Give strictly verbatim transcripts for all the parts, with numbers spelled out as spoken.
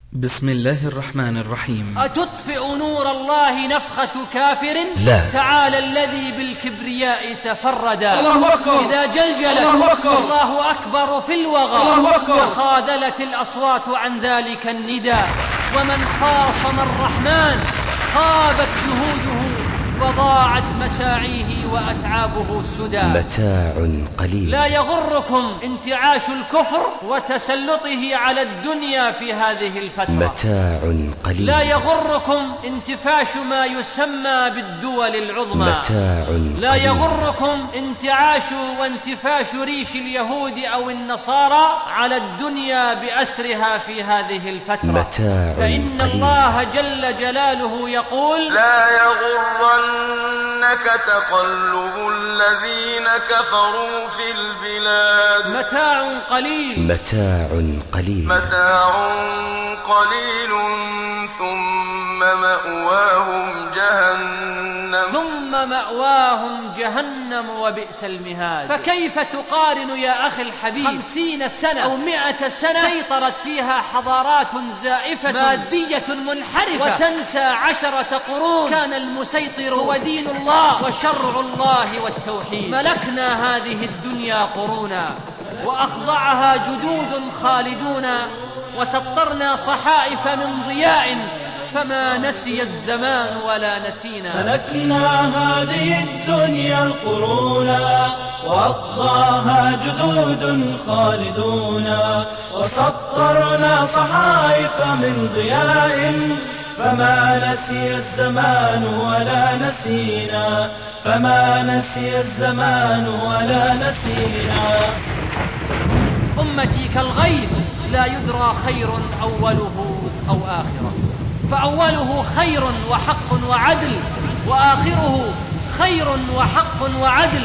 بسم الله الرحمن الرحيم. أتطفئ نور الله نفخة كافر؟ لا. تعالى الذي بالكبرياء تفردا. الله أكبر. إذا جلجلت الله أكبر. الله أكبر في الوغى. الله أكبر. وخاذلت الأصوات عن ذلك النداء. ومن خاصم الرحمن خابت جهوده وضاعت مساعيه وأتعابه السدى. متاع قليل. لا يغركم انتعاش الكفر وتسلطه على الدنيا في هذه الفترة. متاع قليل. لا يغركم انتفاش ما يسمى بالدول العظمى. متاع قليل. لا يغركم انتعاش وانتفاش ريش اليهود أو النصارى على الدنيا بأسرها في هذه الفترة. متاع فإن قليل. الله جل جلاله يقول: لا يغرنك تقلب الذين كفروا في البلاد. متاع قليل. متاع قليل. متاع قليل ثم مأواهم جهنم. ثم مأواهم جهنم وبئس المهاد. فكيف تقارن يا أخي الحبيب خمسين سنة أو مئة سنة سيطرت فيها حضارات زائفة مادية منحرفة، وتنسى عشرة قرون كان المسيطر هو دين الله وشرع الله والتوحيد. ملكنا هذه الدنيا قرونا وأخضعها جدود خالدون، وسطرنا صحائف من ضياء فما نسي الزمان ولا نسينا. ملكنا هذه الدنيا القرونا وأخضاها جدود خالدون، وسطرنا صحائف من ضياء فما نسي الزمان ولا نسينا. فما نسي الزمان ولا نسينا. أمتي كالغيث لا يدرى خير أوله أو آخره، فأوله خير وحق وعدل، وآخره خير وحق وعدل.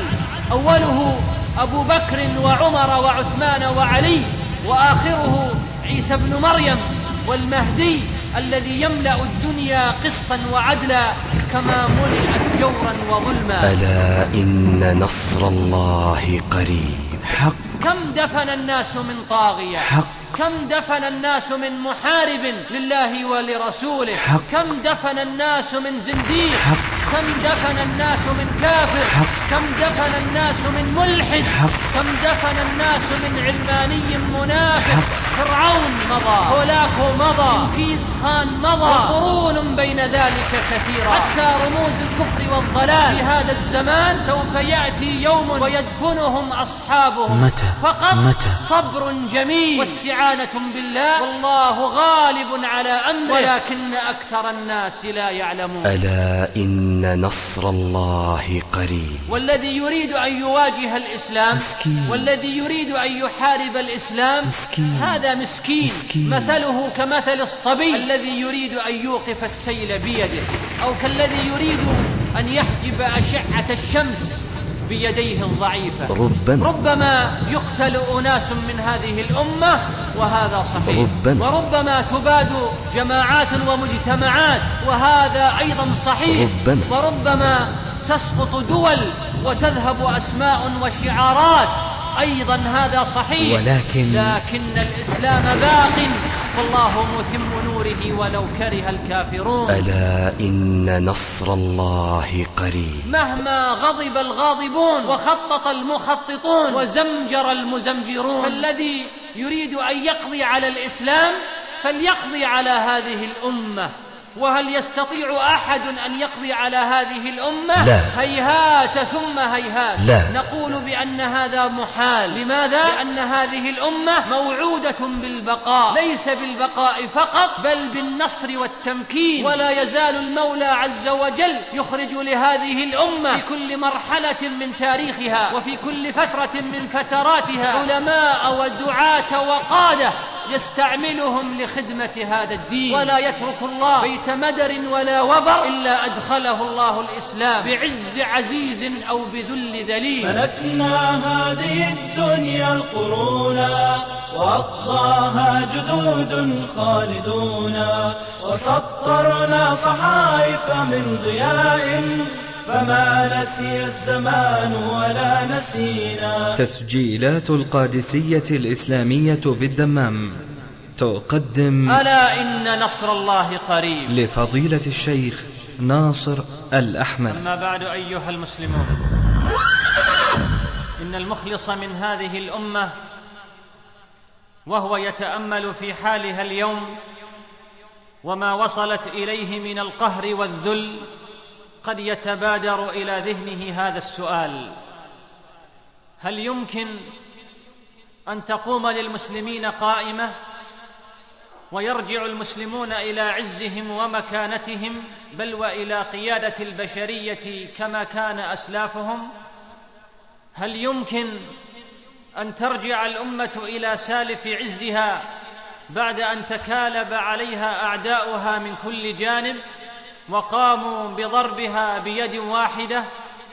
أوله أبو بكر وعمر وعثمان وعلي، وآخره عيسى بن مريم والمهدي الذي يملأ الدنيا قسطا وعدلا كما ملئت جورا وظلما. ألا إن نصر الله قريب. حق. كم دفن الناس من طاغية. حق. كم دفن الناس من محارب لله ولرسوله. حق. كم دفن الناس من زنديق. حق. كم دفن الناس من كافر. حق. كم دفن الناس من ملحد. حق. كم دفن الناس من علماني منافق. حق. فرعون مضى، هولاكو مضى، كيس خان مضى، وقرون بين ذلك كثيرا، حتى رموز الكفر والضلال في هذا الزمان سوف يأتي يوم ويدفنهم أصحابهم. متى؟ فقط متى؟ صبر جميل واستعانة بالله، والله غالب على أمره ولكن أكثر الناس لا يعلمون. ألا إن نصر الله قريب. والذي يريد أن يواجه الإسلام مسكين. والذي يريد أن يحارب الإسلام مسكين. هذا مسكين. مسكين. مثله كمثل الصبي الذي يريد أن يوقف السيل بيده، أو كالذي يريد أن يحجب أشعة الشمس بيديه الضعيفة. ربما ربما يقتل أناس من هذه الأمة وهذا صحيح. ربما. وربما تباد جماعات ومجتمعات وهذا أيضا صحيح. ربما. وربما تسقط دول وتذهب أسماء وشعارات أيضا هذا صحيح. ولكن لكن الإسلام باق والله متم نوره ولو كره الكافرون. ألا إن نصر الله قريب. مهما غضب الغاضبون وخطط المخططون وزمجر المزمجرون، فالذي يريد أن يقضي على الإسلام فليقضي على هذه الأمة. وهل يستطيع أحد أن يقضي على هذه الأمة؟ لا. هيهات ثم هيهات. لا. نقول بأن هذا محال. لماذا؟ لأن هذه الأمة موعودة بالبقاء، ليس بالبقاء فقط بل بالنصر والتمكين. ولا يزال المولى عز وجل يخرج لهذه الأمة في كل مرحلة من تاريخها وفي كل فترة من فتراتها علماء ودعاة وقادة يستعملهم لخدمة هذا الدين. ولا يترك الله بيت مدر ولا وبر إلا أدخله الله الإسلام بعز عزيز أو بذل ذليل. ملكنا هذه الدنيا القرونا وأخضاها جدود خالدون، وسطرنا صحائف من ضياء فما نسي الزمان ولا نسينا. تسجيلات القادسية الإسلامية بالدمام. تقدم ألا إن نصر الله قريب لفضيلة الشيخ ناصر الأحمد. أما بعد، أيها المسلمون، إن المخلص من هذه الأمة وهو يتأمل في حالها اليوم وما وصلت إليه من القهر والذل قد يتبادر إلى ذهنه هذا السؤال: هل يمكن أن تقوم للمسلمين قائمة ويرجع المسلمون إلى عزهم ومكانتهم بل وإلى قيادة البشرية كما كان أسلافهم؟ هل يمكن أن ترجع الأمة إلى سالف عزها بعد أن تكالب عليها أعداؤها من كل جانب وقاموا بضربها بيد واحدة؟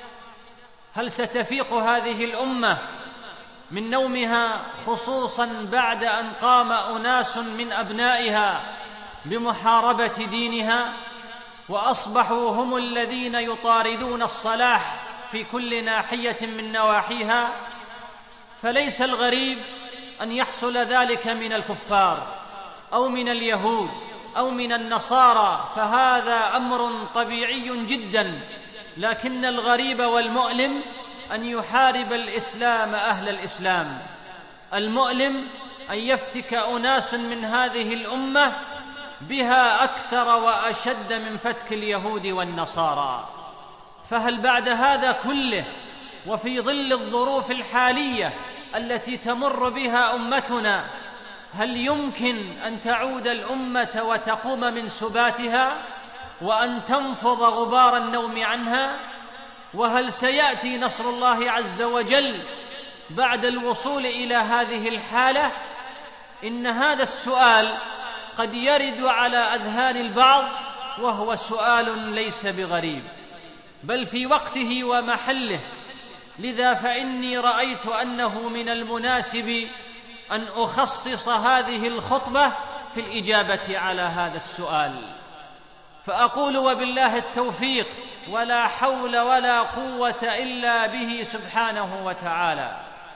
هل ستفيق هذه الأمة من نومها، خصوصا بعد أن قام أناس من أبنائها بمحاربة دينها وأصبحوا هم الذين يطاردون الصلاح في كل ناحية من نواحيها؟ فليس الغريب أن يحصل ذلك من الكفار أو من اليهود أو من النصارى، فهذا أمر طبيعي جدا، لكن الغريب والمؤلم أن يحارب الإسلام أهل الإسلام. المؤلم أن يفتك أناس من هذه الأمة بها أكثر وأشد من فتك اليهود والنصارى. فهل بعد هذا كله وفي ظل الظروف الحالية التي تمر بها أمتنا هل يمكن أن تعود الأمة وتقوم من سباتها وأن تنفض غبار النوم عنها؟ وهل سيأتي نصر الله عز وجل بعد الوصول إلى هذه الحالة؟ إن هذا السؤال قد يرد على أذهان البعض، وهو سؤال ليس بغريب بل في وقته ومحله. لذا فإني رأيت أنه من المناسب أن أخصص هذه الخطبة في الإجابة على هذا السؤال، فأقول وبالله التوفيق ولا حول ولا قوة إلا به سبحانه وتعالى.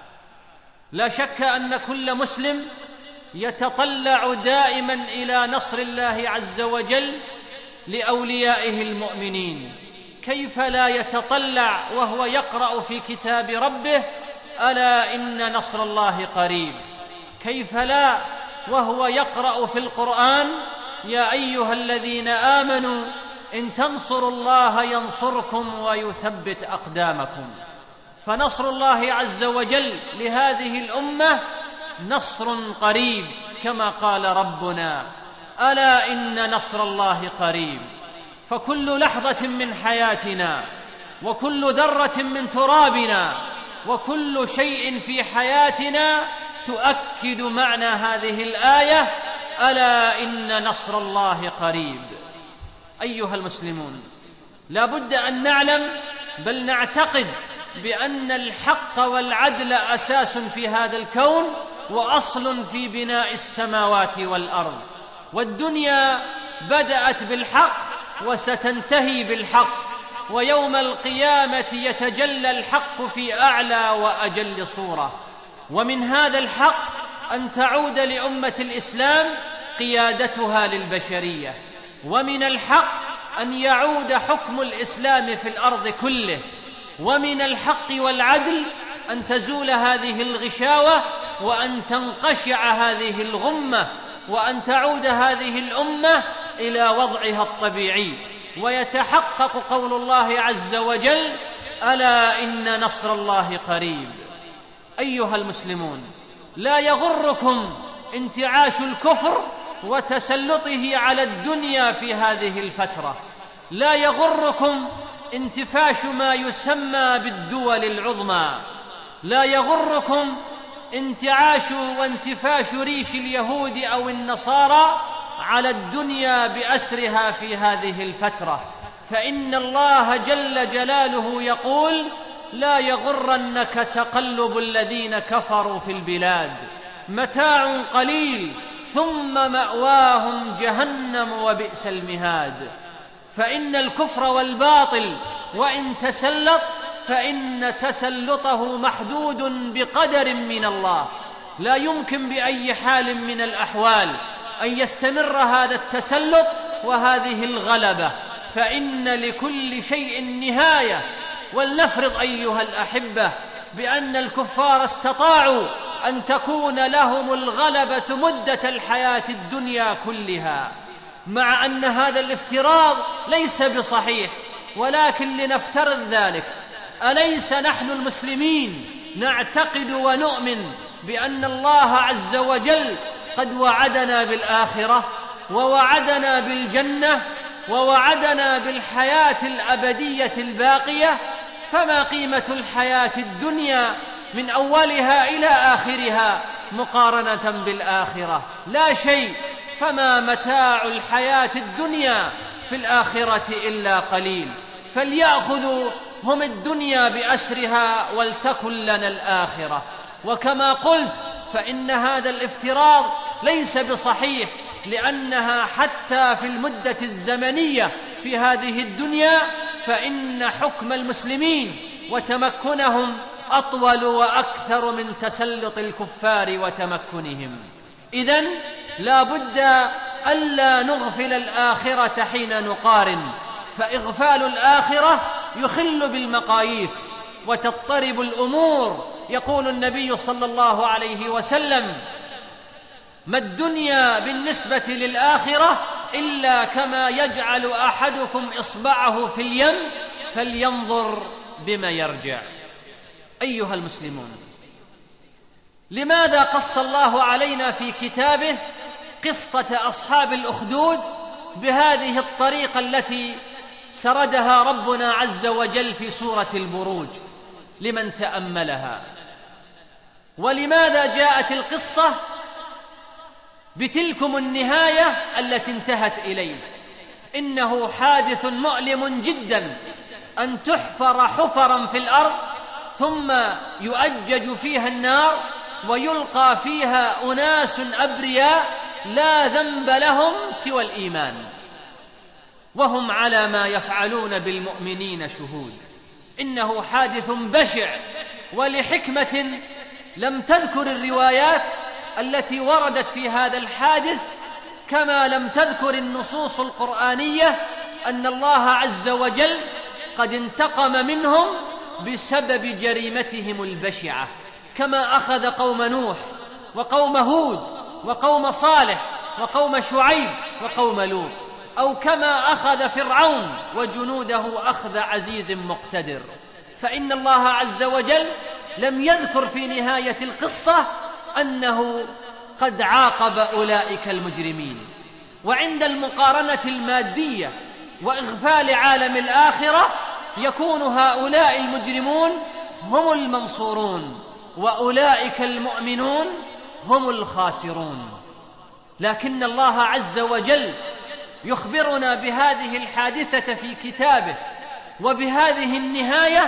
لا شك أن كل مسلم يتطلع دائما إلى نصر الله عز وجل لأوليائه المؤمنين. كيف لا يتطلع وهو يقرأ في كتاب ربه: ألا إن نصر الله قريب؟ كيف لا وهو يقرأ في القرآن: يا أيها الذين آمنوا إن تنصروا الله ينصركم ويثبت أقدامكم؟ فنصر الله عز وجل لهذه الأمة نصر قريب، كما قال ربنا: ألا إن نصر الله قريب. فكل لحظة من حياتنا وكل ذرة من ترابنا وكل شيء في حياتنا تؤكد معنى هذه الآية: ألا إن نصر الله قريب. أيها المسلمون، لا بد أن نعلم بل نعتقد بأن الحق والعدل أساس في هذا الكون وأصل في بناء السماوات والأرض، والدنيا بدأت بالحق وستنتهي بالحق، ويوم القيامة يتجلى الحق في أعلى وأجل صورة. ومن هذا الحق أن تعود لأمة الإسلام قيادتها للبشرية، ومن الحق أن يعود حكم الإسلام في الأرض كله، ومن الحق والعدل أن تزول هذه الغشاوة وأن تنقشع هذه الغمة وأن تعود هذه الأمة إلى وضعها الطبيعي، ويتحقق قول الله عز وجل: ألا إن نصر الله قريب. أيها المسلمون، لا يغركم انتعاش الكفر وتسلطه على الدنيا في هذه الفترة، لا يغركم انتفاش ما يسمى بالدول العظمى، لا يغركم انتعاش وانتفاش ريش اليهود أو النصارى على الدنيا بأسرها في هذه الفترة، فإن الله جل جلاله يقول: لا يغرنك تقلب الذين كفروا في البلاد، متاع قليل ثم مأواهم جهنم وبئس المهاد. فإن الكفر والباطل وإن تسلط فإن تسلطه محدود بقدر من الله، لا يمكن بأي حال من الأحوال أن يستمر هذا التسلط وهذه الغلبة، فإن لكل شيء نهاية. ولنفرض أيها الأحبة بأن الكفار استطاعوا أن تكون لهم الغلبة مدة الحياة الدنيا كلها، مع أن هذا الافتراض ليس بصحيح، ولكن لنفترض ذلك، أليس نحن المسلمين نعتقد ونؤمن بأن الله عز وجل قد وعدنا بالآخرة، ووعدنا بالجنة، ووعدنا بالحياة الأبدية الباقية؟ فما قيمة الحياة الدنيا من أولها إلى آخرها مقارنة بالآخرة؟ لا شيء. فما متاع الحياة الدنيا في الآخرة إلا قليل. فليأخذوا هم الدنيا بأسرها ولتكن لنا الآخرة. وكما قلت فإن هذا الافتراض ليس بصحيح، لأنها حتى في المدة الزمنية في هذه الدنيا فإن حكم المسلمين وتمكنهم أطول وأكثر من تسلط الكفار وتمكنهم. إذن لا بد ألا نغفل الآخرة حين نقارن، فإغفال الآخرة يخل بالمقاييس وتضطرب الأمور. يقول النبي صلى الله عليه وسلم: ما الدنيا بالنسبة للآخرة إلا كما يجعل أحدكم إصبعه في اليم فلينظر بما يرجع. أيها المسلمون، لماذا قص الله علينا في كتابه قصة أصحاب الأخدود بهذه الطريقة التي سردها ربنا عز وجل في سورة البروج لمن تأملها؟ ولماذا جاءت القصة بتلكم النهاية التي انتهت إليه؟ إنه حادث مؤلم جدا أن تحفر حفرا في الأرض ثم يؤجج فيها النار ويلقى فيها أناس أبرياء لا ذنب لهم سوى الإيمان، وهم على ما يفعلون بالمؤمنين شهود. إنه حادث بشع، ولحكمة لم تذكر الروايات التي وردت في هذا الحادث، كما لم تذكر النصوص القرآنية أن الله عز وجل قد انتقم منهم بسبب جريمتهم البشعة، كما أخذ قوم نوح وقوم هود وقوم صالح وقوم شعيب وقوم لوط، أو كما أخذ فرعون وجنوده أخذ عزيز مقتدر. فإن الله عز وجل لم يذكر في نهاية القصة أنه قد عاقب أولئك المجرمين. وعند المقارنة المادية وإغفال عالم الآخرة يكون هؤلاء المجرمون هم المنصورون، وأولئك المؤمنون هم الخاسرون. لكن الله عز وجل يخبرنا بهذه الحادثة في كتابه وبهذه النهاية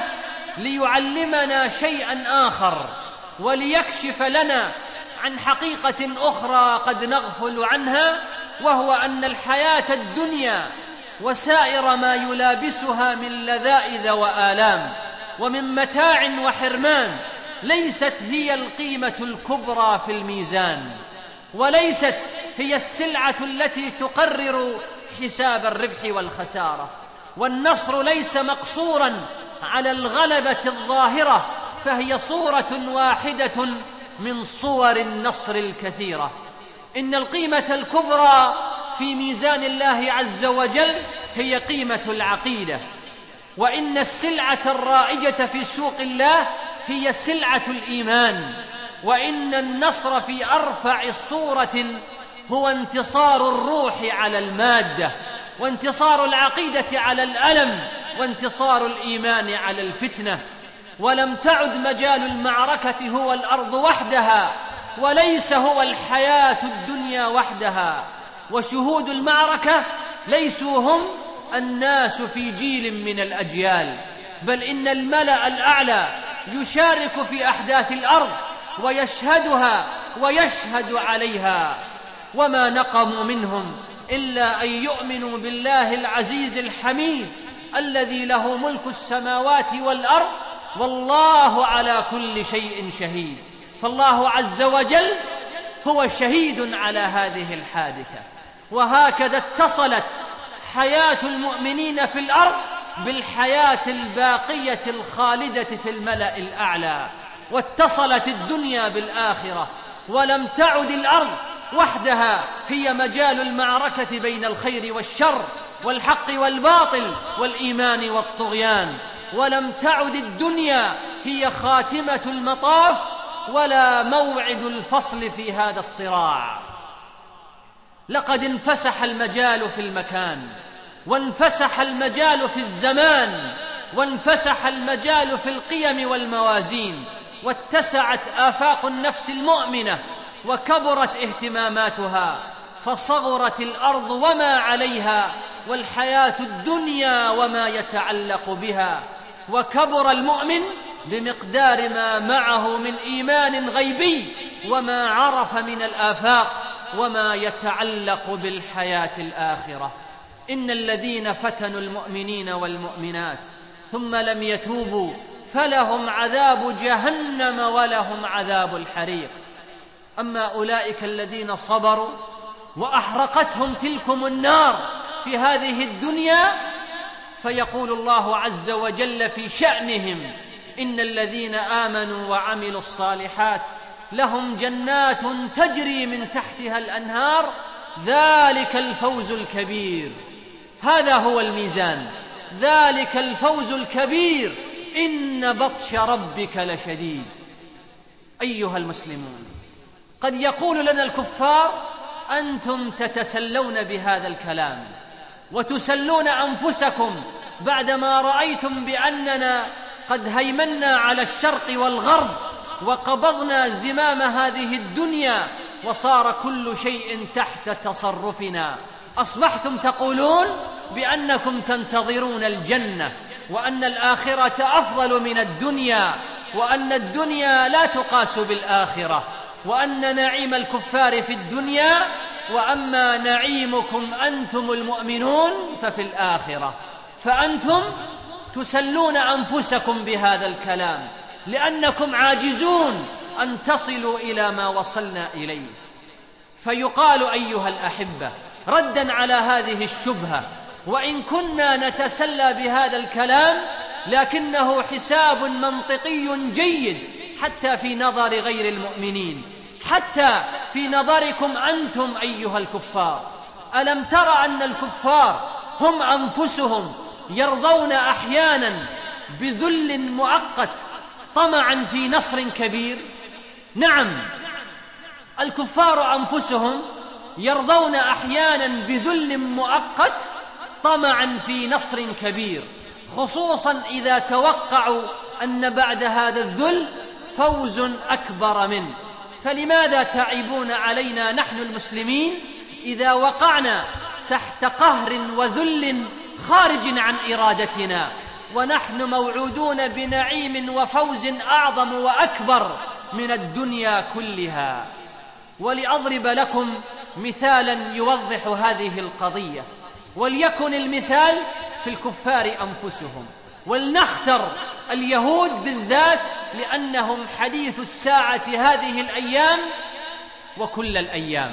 ليعلمنا شيئا آخر، وليكشف لنا عن حقيقة أخرى قد نغفل عنها، وهو أن الحياة الدنيا وسائر ما يلابسها من لذائذ وآلام ومن متاع وحرمان ليست هي القيمة الكبرى في الميزان، وليست هي السلعة التي تقرر حساب الربح والخسارة. والنصر ليس مقصورا على الغلبة الظاهرة، فهي صورة واحدة من صور النصر الكثيرة. إن القيمة الكبرى في ميزان الله عز وجل هي قيمة العقيدة، وإن السلعة الرائجة في سوق الله هي سلعة الإيمان، وإن النصر في أرفع صورة هو انتصار الروح على المادة، وانتصار العقيدة على الألم، وانتصار الإيمان على الفتنة. ولم تعد مجال المعركة هو الأرض وحدها، وليس هو الحياة الدنيا وحدها، وشهود المعركة ليسوا هم الناس في جيل من الأجيال، بل إن الملأ الأعلى يشارك في أحداث الأرض ويشهدها ويشهد عليها. وما نقموا منهم إلا أن يؤمنوا بالله العزيز الحميد الذي له ملك السماوات والأرض والله على كل شيء شهيد. فالله عز وجل هو شهيد على هذه الحادثة. وهكذا اتصلت حياة المؤمنين في الأرض بالحياة الباقية الخالدة في الملأ الأعلى، واتصلت الدنيا بالآخرة، ولم تعد الأرض وحدها هي مجال المعركة بين الخير والشر والحق والباطل والإيمان والطغيان، ولم تعد الدنيا هي خاتمة المطاف ولا موعد الفصل في هذا الصراع. لقد انفسح المجال في المكان، وانفسح المجال في الزمان، وانفسح المجال في القيم والموازين، واتسعت آفاق النفس المؤمنة، وكبرت اهتماماتها، فصغرت الأرض وما عليها، والحياة الدنيا وما يتعلق بها، وكبر المؤمن بمقدار ما معه من إيمان غيبي وما عرف من الآفاق وما يتعلق بالحياة الآخرة. إن الذين فتنوا المؤمنين والمؤمنات ثم لم يتوبوا فلهم عذاب جهنم ولهم عذاب الحريق. أما أولئك الذين صبروا وأحرقتهم تلكم النار في هذه الدنيا فيقول الله عز وجل في شأنهم: إن الذين آمنوا وعملوا الصالحات لهم جنات تجري من تحتها الأنهار ذلك الفوز الكبير. هذا هو الميزان، ذلك الفوز الكبير، إن بطش ربك لشديد. أيها المسلمون، قد يقول لنا الكفار: أنتم تتسلون بهذا الكلام وتسلون أنفسكم بعدما رأيتم بأننا قد هيمنا على الشرق والغرب وقبضنا زمام هذه الدنيا وصار كل شيء تحت تصرفنا. أصبحتم تقولون بأنكم تنتظرون الجنة، وأن الآخرة أفضل من الدنيا، وأن الدنيا لا تقاس بالآخرة، وأن نعيم الكفار في الدنيا، وأما نعيمكم أنتم المؤمنون ففي الآخرة. فأنتم تسلون أنفسكم بهذا الكلام لأنكم عاجزون أن تصلوا إلى ما وصلنا إليه. فيقال أيها الأحبة ردا على هذه الشبهة: وإن كنا نتسلى بهذا الكلام لكنه حساب منطقي جيد حتى في نظر غير المؤمنين، حتى في نظركم أنتم أيها الكفار. ألم تر أن الكفار هم أنفسهم يرضون أحيانا بذل مؤقت طمعا في نصر كبير؟ نعم، الكفار أنفسهم يرضون أحيانا بذل مؤقت طمعا في نصر كبير، خصوصا إذا توقعوا أن بعد هذا الذل فوز أكبر منه. فلماذا تعيبون علينا نحن المسلمين إذا وقعنا تحت قهر وذل خارج عن إرادتنا، ونحن موعودون بنعيم وفوز أعظم وأكبر من الدنيا كلها؟ ولأضرب لكم مثالا يوضح هذه القضية، وليكن المثال في الكفار أنفسهم، ولنختر اليهود بالذات لأنهم حديث الساعة هذه الأيام وكل الأيام.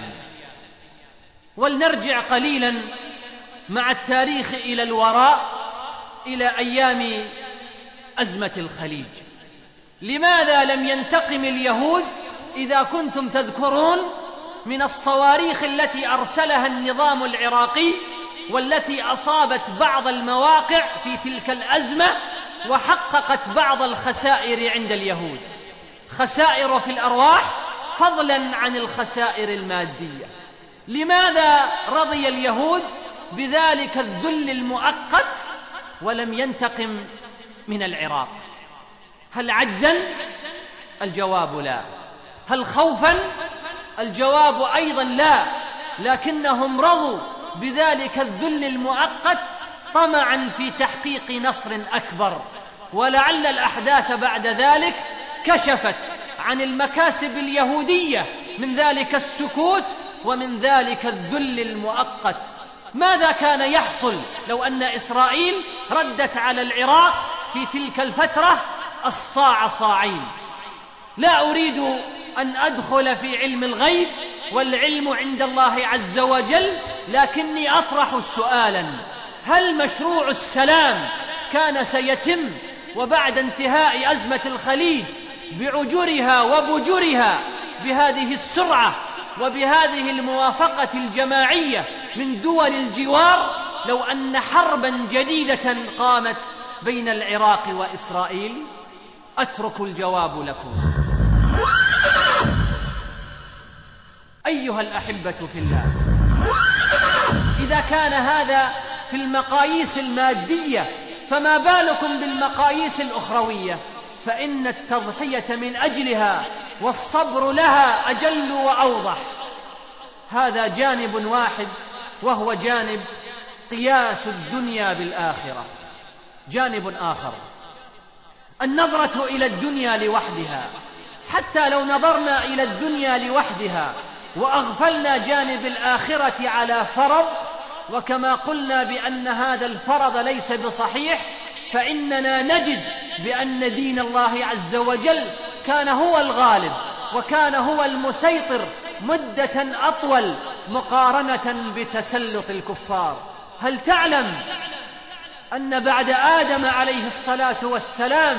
ولنرجع قليلا مع التاريخ إلى الوراء إلى أيام أزمة الخليج. لماذا لم ينتقم اليهود إذا كنتم تذكرون من الصواريخ التي أرسلها النظام العراقي والتي أصابت بعض المواقع في تلك الأزمة وحققت بعض الخسائر عند اليهود، خسائر في الأرواح فضلا عن الخسائر المادية؟ لماذا رضي اليهود بذلك الذل المؤقت ولم ينتقم من العراق؟ هل عجزا؟ الجواب لا. هل خوفا؟ الجواب أيضا لا، لكنهم رضوا بذلك الذل المؤقت طمعا في تحقيق نصر أكبر. ولعل الأحداث بعد ذلك كشفت عن المكاسب اليهودية من ذلك السكوت ومن ذلك الذل المؤقت. ماذا كان يحصل لو أن إسرائيل ردت على العراق في تلك الفترة الصاع صاعين؟ لا أريد أن أدخل في علم الغيب والعلم عند الله عز وجل، لكني أطرح سؤالا: هل مشروع السلام كان سيتم وبعد انتهاء أزمة الخليج بعجرها وبجرها بهذه السرعة وبهذه الموافقة الجماعية من دول الجوار لو أن حربا جديدة قامت بين العراق وإسرائيل؟ أترك الجواب لكم. أيها الأحبة في الله، إذا كان هذا في المقاييس المادية، فما بالكم بالمقاييس الأخروية؟ فإن التضحية من أجلها والصبر لها أجل وأوضح. هذا جانب واحد، وهو جانب قياس الدنيا بالآخرة. جانب آخر: النظرة إلى الدنيا لوحدها. حتى لو نظرنا إلى الدنيا لوحدها وأغفلنا جانب الآخرة على فرض، وكما قلنا بأن هذا الفرض ليس بصحيح، فإننا نجد بأن دين الله عز وجل كان هو الغالب وكان هو المسيطر مدة أطول مقارنة بتسلط الكفار. هل تعلم أن بعد آدم عليه الصلاة والسلام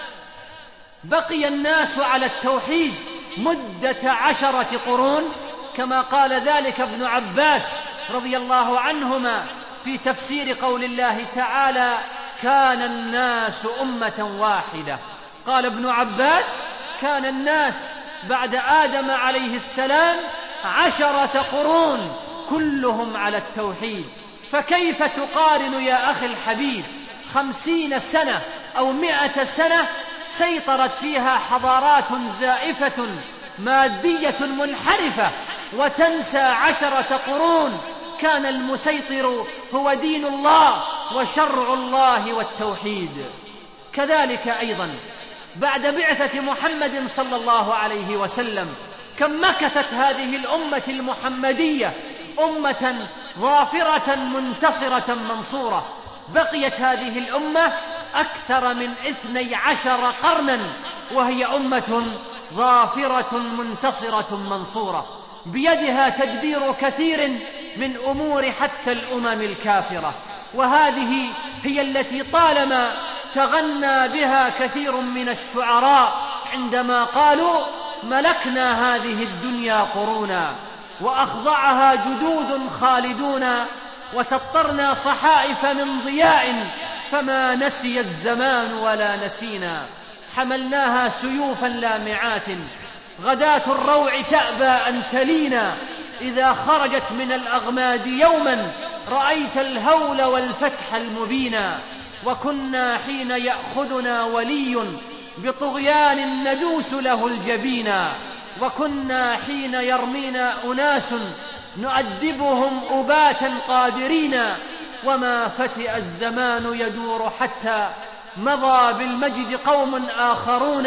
بقي الناس على التوحيد مدة عشرة قرون، كما قال ذلك ابن عباس رضي الله عنهما في تفسير قول الله تعالى: كان الناس أمة واحدة. قال ابن عباس: كان الناس بعد آدم عليه السلام عشرة قرون كلهم على التوحيد. فكيف تقارن يا أخي الحبيب خمسين سنة أو مئة سنة سيطرت فيها حضارات زائفة مادية منحرفة، وتنسى عشرة قرون كان المسيطر هو دين الله وشرع الله والتوحيد؟ كذلك أيضا بعد بعثة محمد صلى الله عليه وسلم، كم مكثت هذه الأمة المحمدية أمة ظافرة منتصرة منصورة. بقيت هذه الأمة أكثر من اثني عشر قرنا وهي أمة ظافرة منتصرة منصورة، بيدها تدبير كثير من أمور حتى الأمم الكافرة. وهذه هي التي طالما تغنى بها كثير من الشعراء عندما قالوا: ملكنا هذه الدنيا قرونا وأخضعها جدود خالدون، وسطرنا صحائف من ضياء فما نسي الزمان ولا نسينا، حملناها سيوفا لامعات غداة الروع تأبى أن تلينا، إذا خرجت من الأغماد يوما رأيت الهول والفتح المبينا، وكنا حين يأخذنا ولي بطغيان ندوس له الجبينا، وكنا حين يرمينا أناس نؤدبهم أباتا قادرين، وما فتئ الزمان يدور حتى مضى بالمجد قوم آخرون،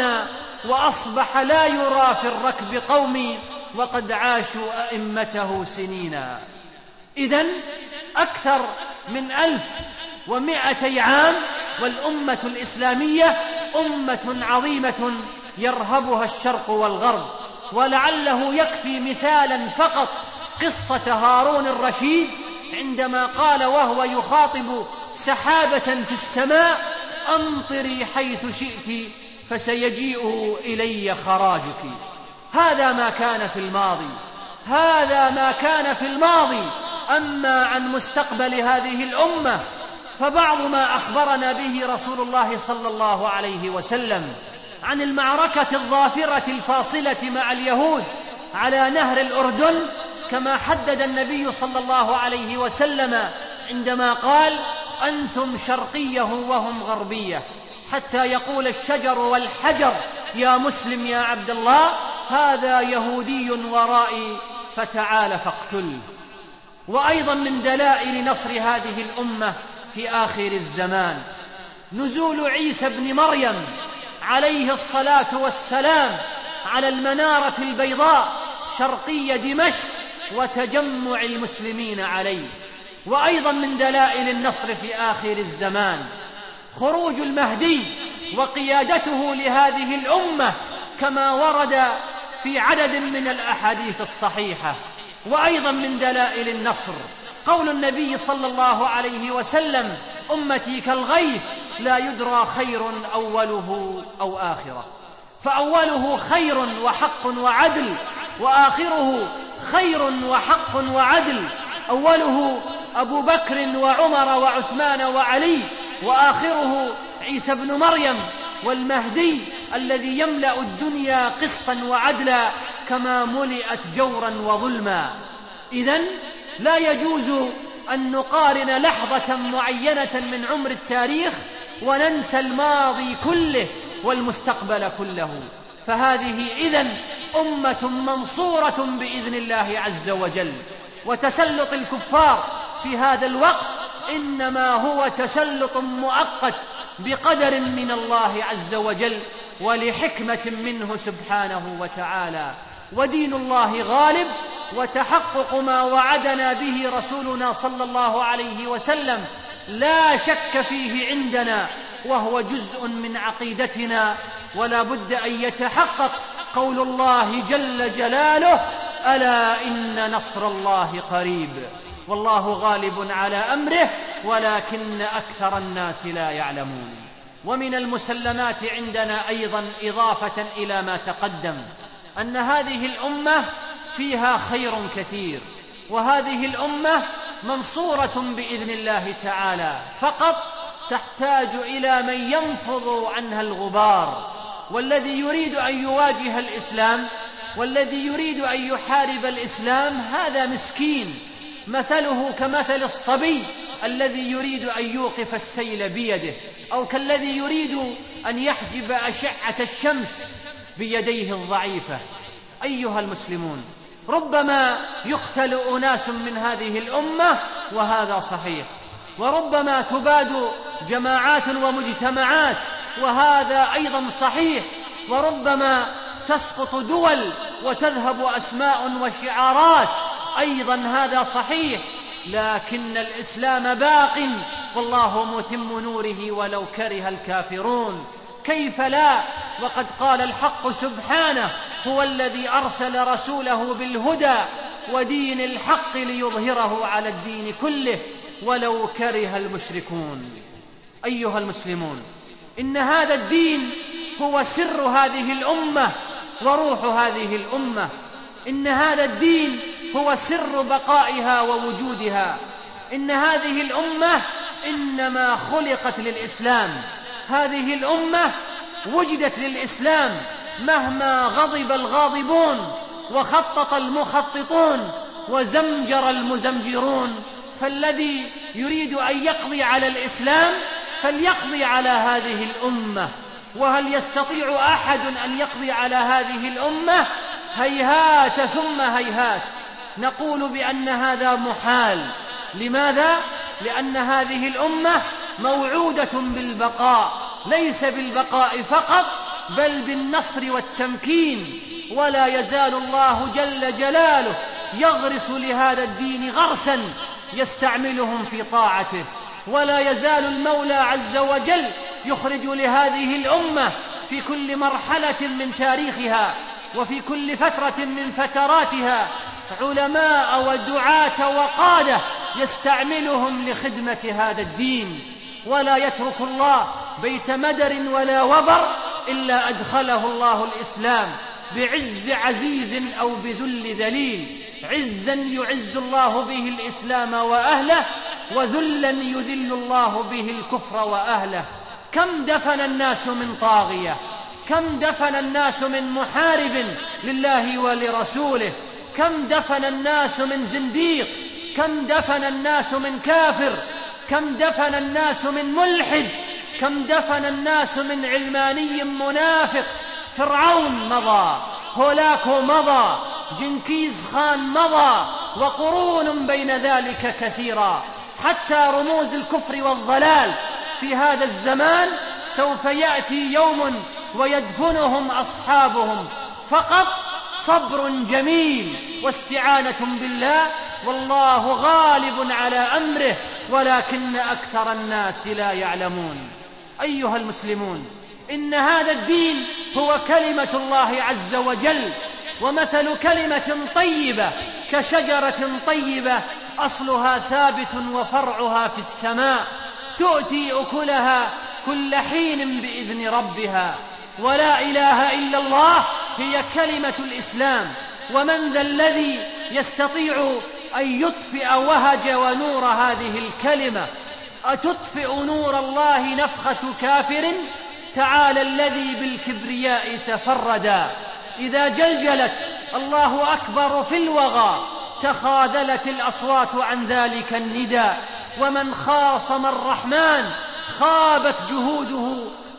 وأصبح لا يرى في الركب قومي وقد عاشوا أئمته سنينا. إذن أكثر من ألف ومائتي عام والأمة الإسلامية أمة عظيمة يرهبها الشرق والغرب. ولعله يكفي مثالا فقط قصة هارون الرشيد عندما قال وهو يخاطب سحابة في السماء: أمطري حيث شئت فسيجيء إلي خراجك. هذا ما كان في الماضي، هذا ما كان في الماضي. أما عن مستقبل هذه الأمة فبعض ما أخبرنا به رسول الله صلى الله عليه وسلم عن المعركة الظافرة الفاصلة مع اليهود على نهر الأردن، كما حدد النبي صلى الله عليه وسلم عندما قال: أنتم شرقية وهم غربية، حتى يقول الشجر والحجر: يا مسلم يا عبد الله، هذا يهودي ورائي فتعال فاقتله. وأيضا من دلائل نصر هذه الأمة في آخر الزمان نزول عيسى بن مريم عليه الصلاة والسلام على المنارة البيضاء شرقي دمشق وتجمع المسلمين عليه. وأيضا من دلائل النصر في آخر الزمان خروج المهدي وقيادته لهذه الأمة، كما ورد في عدد من الأحاديث الصحيحة. وأيضا من دلائل النصر قول النبي صلى الله عليه وسلم: أمتي كالغيث لا يدرى خير أوله أو آخره. فأوله خير وحق وعدل، وآخره خير وحق وعدل. أوله أبو بكر وعمر وعثمان وعلي، وآخره عيسى بن مريم والمهدي الذي يملأ الدنيا قسطا وعدلا كما ملئت جورا وظلما. إذن لا يجوز أن نقارن لحظة معينة من عمر التاريخ وننسى الماضي كله والمستقبل كله. فهذه إذن أمة منصورة بإذن الله عز وجل. وتسلط الكفار في هذا الوقت إنما هو تسلط مؤقت بقدر من الله عز وجل ولحكمة منه سبحانه وتعالى. ودين الله غالب، وتحقق ما وعدنا به رسولنا صلى الله عليه وسلم لا شك فيه عندنا، وهو جزء من عقيدتنا، ولا بد أن يتحقق قول الله جل جلاله: ألا إن نصر الله قريب. والله غالب على أمره ولكن أكثر الناس لا يعلمون. ومن المسلمات عندنا أيضا إضافة إلى ما تقدم أن هذه الأمة فيها خير كثير، وهذه الأمة منصورة بإذن الله تعالى، فقط تحتاج إلى من ينفض عنها الغبار. والذي يريد أن يواجه الإسلام والذي يريد أن يحارب الإسلام هذا مسكين، مثله كمثل الصبي الذي يريد أن يوقف السيل بيده، أو كالذي يريد أن يحجب أشعة الشمس بيديه الضعيفة. أيها المسلمون، ربما يقتل أناس من هذه الأمة وهذا صحيح، وربما تباد جماعات ومجتمعات وهذا أيضا صحيح، وربما تسقط دول وتذهب أسماء وشعارات أيضا هذا صحيح، لكن الإسلام باق والله متم نوره ولو كره الكافرون. كيف لا؟ وقد قال الحق سبحانه: هو الذي أرسل رسوله بالهدى ودين الحق ليظهره على الدين كله ولو كره المشركون. أيها المسلمون، إن هذا الدين هو سر هذه الأمة وروح هذه الأمة. إن هذا الدين هو سر بقائها ووجودها. إن هذه الأمة إنما خلقت للإسلام. هذه الأمة وجدت للإسلام مهما غضب الغاضبون وخطط المخططون وزمجر المزمجرون. فالذي يريد أن يقضي على الإسلام فليقضي على هذه الأمة. وهل يستطيع أحد أن يقضي على هذه الأمة؟ هيهات ثم هيهات. نقول بأن هذا محال. لماذا؟ لأن هذه الأمة موعودة بالبقاء، ليس بالبقاء فقط بل بالنصر والتمكين. ولا يزال الله جل جلاله يغرس لهذا الدين غرسا يستعملهم في طاعته. ولا يزال المولى عز وجل يخرج لهذه الأمة في كل مرحلة من تاريخها وفي كل فترة من فتراتها علماء ودعاة وقادة يستعملهم لخدمة هذا الدين. ولا يترك الله بيت مدر ولا وبر إلا أدخله الله الإسلام بعز عزيز أو بذل ذليل. عزا يعز الله به الإسلام وأهله، وذلا يذل الله به الكفر وأهله. كم دفن الناس من طاغية، كم دفن الناس من محارب لله ولرسوله، كم دفن الناس من زنديق، كم دفن الناس من كافر، كم دفن الناس من ملحد، كم دفن الناس من علماني منافق. فرعون مضى، هولاكو مضى، جنكيز خان مضى، وقرون بين ذلك كثيرا. حتى رموز الكفر والضلال في هذا الزمان سوف يأتي يوم ويدفنهم أصحابهم. فقط صبر جميل واستعانة بالله، والله غالب على أمره ولكن أكثر الناس لا يعلمون. أيها المسلمون، إن هذا الدين هو كلمة الله عز وجل، ومثل كلمة طيبة كشجرة طيبة أصلها ثابت وفرعها في السماء تؤتي أكلها كل حين بإذن ربها. ولا إله إلا الله هي كلمة الإسلام. ومن ذا الذي يستطيع أن يطفئ وهج ونور هذه الكلمة؟ أتطفئ نور الله نفخة كافر؟ تعالى الذي بالكبرياء تفردا. إذا جلجلت الله أكبر في الوغى تخاذلت الأصوات عن ذلك النداء. ومن خاصم الرحمن خابت جهوده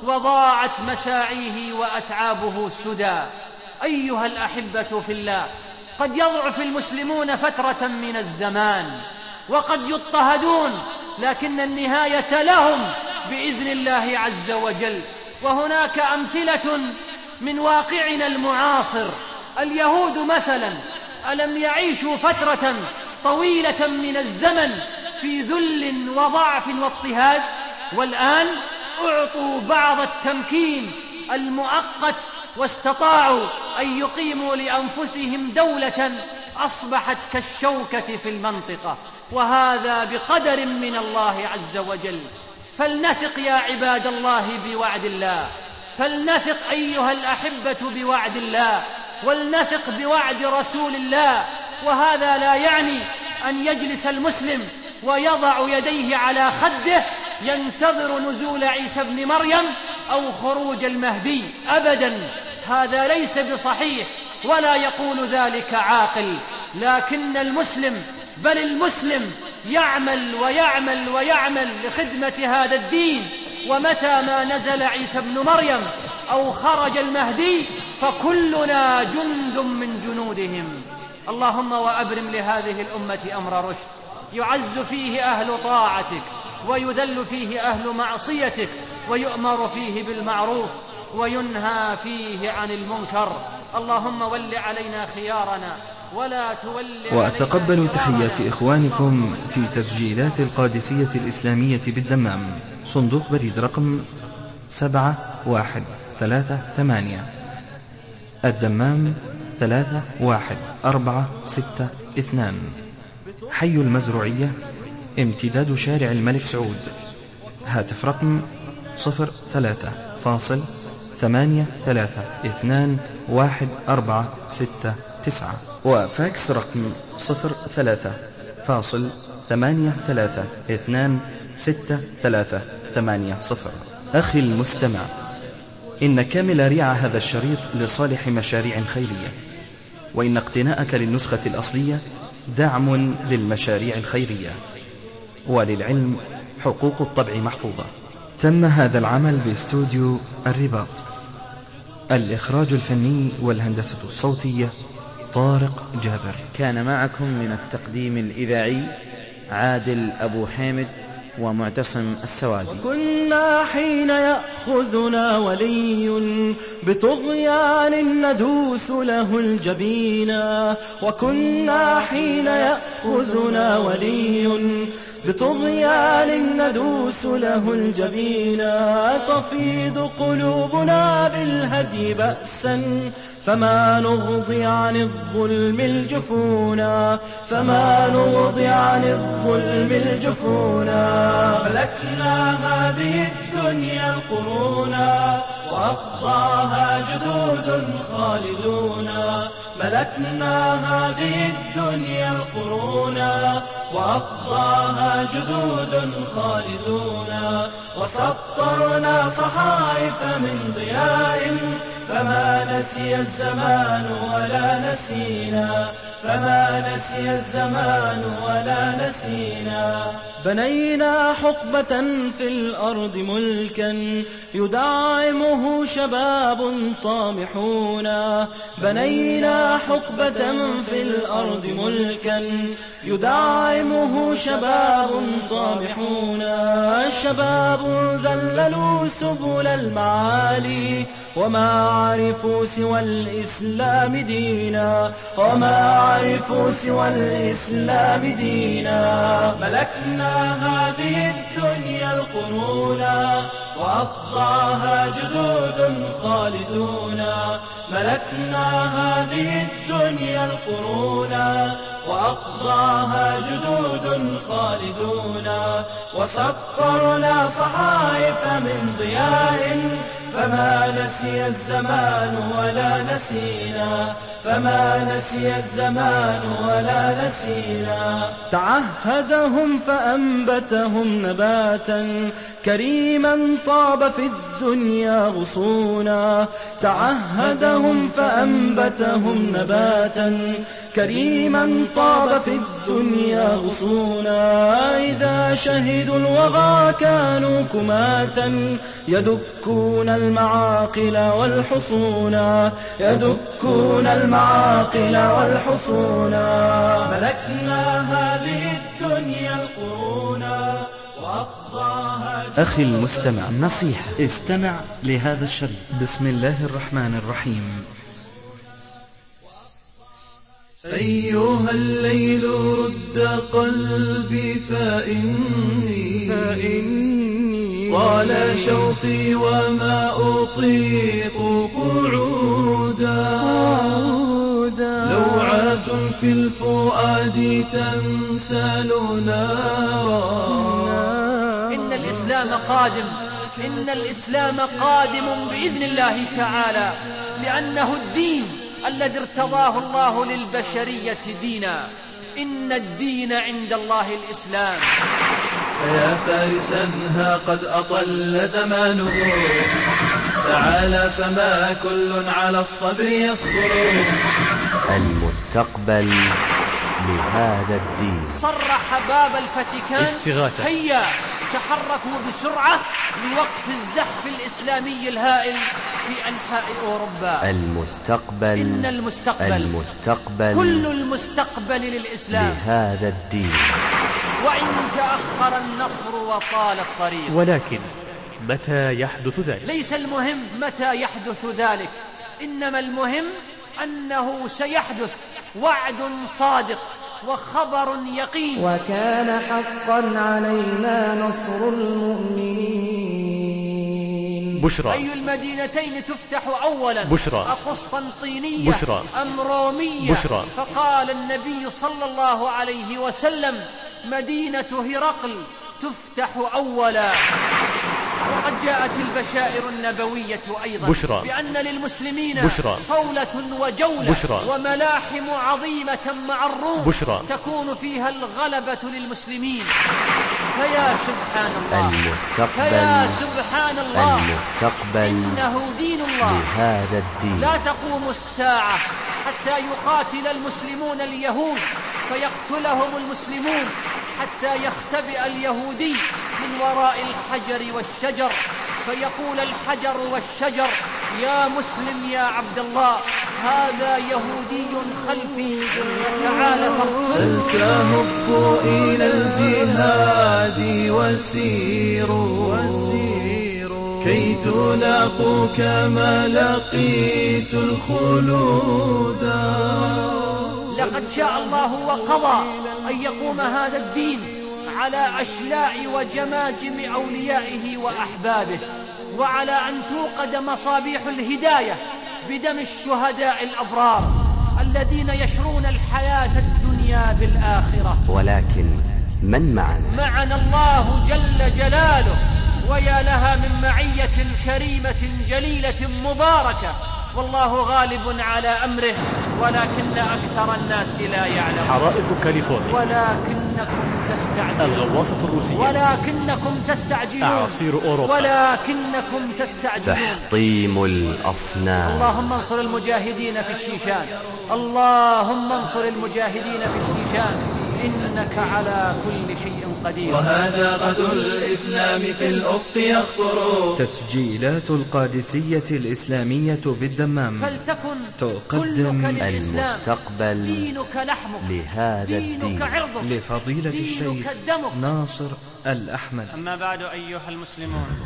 وضاعت مساعيه وأتعابه سدى. أيها الأحبة في الله، قد يضعف المسلمون فترة من الزمان وقد يضطهدون، لكن النهاية لهم بإذن الله عز وجل. وهناك أمثلة من واقعنا المعاصر. اليهود مثلا ألم يعيشوا فترة طويلة من الزمن في ذل وضعف واضطهاد؟ والآن أعطوا بعض التمكين المؤقت واستطاعوا أن يقيموا لأنفسهم دولة أصبحت كالشوكة في المنطقة، وهذا بقدر من الله عز وجل. فلنثق يا عباد الله بوعد الله، فلنثق أيها الأحبة بوعد الله، ولنثق بوعد رسول الله. وهذا لا يعني أن يجلس المسلم ويضع يديه على خده ينتظر نزول عيسى ابن مريم أو خروج المهدي، أبدا، هذا ليس بصحيح ولا يقول ذلك عاقل. لكن المسلم، بل المسلم، يعمل ويعمل ويعمل لخدمة هذا الدين، ومتى ما نزل عيسى ابن مريم أو خرج المهدي فكلنا جند من جنودهم. اللهم وأبرم لهذه الأمة أمر رشد يعز فيه أهل طاعتك ويذل فيه أهل معصيتك، ويؤمر فيه بالمعروف وينهى فيه عن المنكر. اللهم ول علينا خيارنا ولا تول علينا. وأتقبل تحيات إخوانكم في تسجيلات القادسية الإسلامية بالدمام، صندوق بريد رقم سبعة واحد ثلاثة ثمانية، الدمام ثلاثة واحد أربعة ستة اثنان، حي المزروعية، امتداد شارع الملك سعود. هاتف رقم صفر ثلاثة فاصل ثمانية ثلاثة اثنان واحد أربعة ستة تسعة، وفاكس رقم صفر ثلاثة فاصل ثمانية ثلاثة اثنان ستة ثلاثة ثمانية صفر. أخي المستمع، إن كامل ريع هذا الشريط لصالح مشاريع خيرية، وإن اقتناءك للنسخة الأصلية دعم للمشاريع الخيرية. وللعلم حقوق الطبع محفوظة. تم هذا العمل باستوديو الرباط. الإخراج الفني والهندسة الصوتية طارق جابر. كان معكم من التقديم الإذاعي عادل أبو حامد ومعتصم السوادي. وكنا حين يأخذنا ولي بطغيان ندوس له الجبينا، وكنا حين يأخذنا ولي بطغيان ندوس له الجبينا، تفيض قلوبنا بالهدي بأسا فما نغضي عن الظلم الجفونا، فما نغضي عن الظلم الجفونا. ملكنا هذه الدنيا القرونا وأخضاها جدود خالدون، ملكنا هذه الدنيا القرونا وأخضاها جدود خالدون، وسطرنا صحائف من ضياء فما نسي الزمان ولا نسينا، فما نسي الزمان ولا نسينا. بنينا حقبة في الأرض ملكا يدعمه شباب طامحون، بنينا حقبة في الأرض ملكا يدعمه شباب طامحون. شباب ذللوا سبل المعالي وما عرفوا سوى الإسلام دينا وما عرفوا سوى الإسلام دينا. ملكنا هذه الدنيا القرونا وأفضاها جدود خالدون. ملكنا هذه الدنيا القرونا وأقضاها جدود خالدون. وسطرنا صحائف من ضياء فما نسي الزمان ولا نسينا فما نسي الزمان ولا نسينا. تعهدهم فأنبتهم نباتا كريما طاب في الدنيا غصونا. تعهدهم فأنبتهم نباتا كريما طاب في الدنيا غصونا. إذا شهدوا الوغى كانوا كماتا يدكون المعاقل والحصونا يدكون المعاقل والحصونا. ملكنا هذه الدنيا القرونا وأقضاها. أخي المستمع، نصيحة، استمع لهذا الشريط. بسم الله الرحمن الرحيم. أيها الليل رد قلبي فإني, فإني طال شوقي وما أطيق قعودا. لوعات في الفؤاد تنسل نارا. إن الإسلام قادم إن الإسلام قادم بإذن الله تعالى، لأنه الدين الذي ارتضاه الله للبشرية دينا. إن الدين عند الله الإسلام. فيا فارسا ها قد أطل زمانه، تعالى فما كل على الصبر يصبر. المستقبل لهذا الدين. صرح باب الفاتيكان استغاثة. هيا تحركوا بسرعة لوقف الزحف الإسلامي الهائل في أنحاء أوروبا. المستقبل إن المستقبل المستقبل كل المستقبل للإسلام لهذا الدين. وإن تأخر النصر وطال الطريق. ولكن متى يحدث ذلك؟ ليس المهم متى يحدث ذلك، إنما المهم أنه سيحدث. وعد صادق وخبر يقين. وكان حقا علينا نصر المؤمنين. بشرى. أي المدينتين تفتح أولا؟ بشرى. أقسطنطينية بشرى. أم رومية؟ بشرى. فقال النبي صلى الله عليه وسلم مدينة هرقل تفتح أولا. وقد جاءت البشائر النبوية أيضا بشرى. بأن للمسلمين بشرى. صولة وجولة بشرى. وملاحم عظيمة مع الروم بشرى. تكون فيها الغلبة للمسلمين. فيا سبحان الله المستقبل فيا سبحان الله المستقبل إنه دين الله لهذا الدين. لا تقوم الساعة حتى يقاتل المسلمون اليهود فيقتلهم المسلمون، حتى يختبئ اليهودي من وراء الحجر والشجر فيقول الحجر والشجر يا مسلم يا عبد الله هذا يهودي خلفي تعال فاقتل. فلتهبوا إلى الجهاد وسيروا كي تلاقوا كما لقيت الخلود. لقد شاء الله وقضى أن يقوم هذا الدين على أشلاع وجماجم أوليائه وأحبابه، وعلى أن توقد مصابيح الهداية بدم الشهداء الأبرار الذين يشرون الحياة الدنيا بالآخرة. ولكن من معنا؟ معنا الله جل جلاله، ويا لها من معية كريمة جليلة مباركة، والله غالب على أمره ولكن أكثر الناس لا يعلمون. حرائق كاليفورنيا ولكنكم تستعجلون. الغواصة الروسية ولكنكم تستعجلون. أعاصير أوروبا ولكنكم تستعجلون. تحطيم الأصنام. اللهم انصر المجاهدين في الشيشان، اللهم انصر المجاهدين في الشيشان، إنك على كل شيء قدير. وهذا غد الإسلام في الأفق يخطر. تسجيلات القادسية الإسلامية بالدمام فلتكن تقدم المستقبل دينك لحمك لهذا دينك الدين عرضك لفضيلة الشيخ دمك. ناصر الأحمد. أما بعد أيها المسلمون،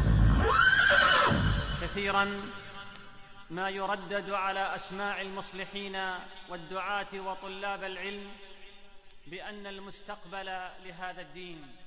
كثيرا ما يردد على أسماع المصلحين والدعاة وطلاب العلم بأن المستقبل لهذا الدين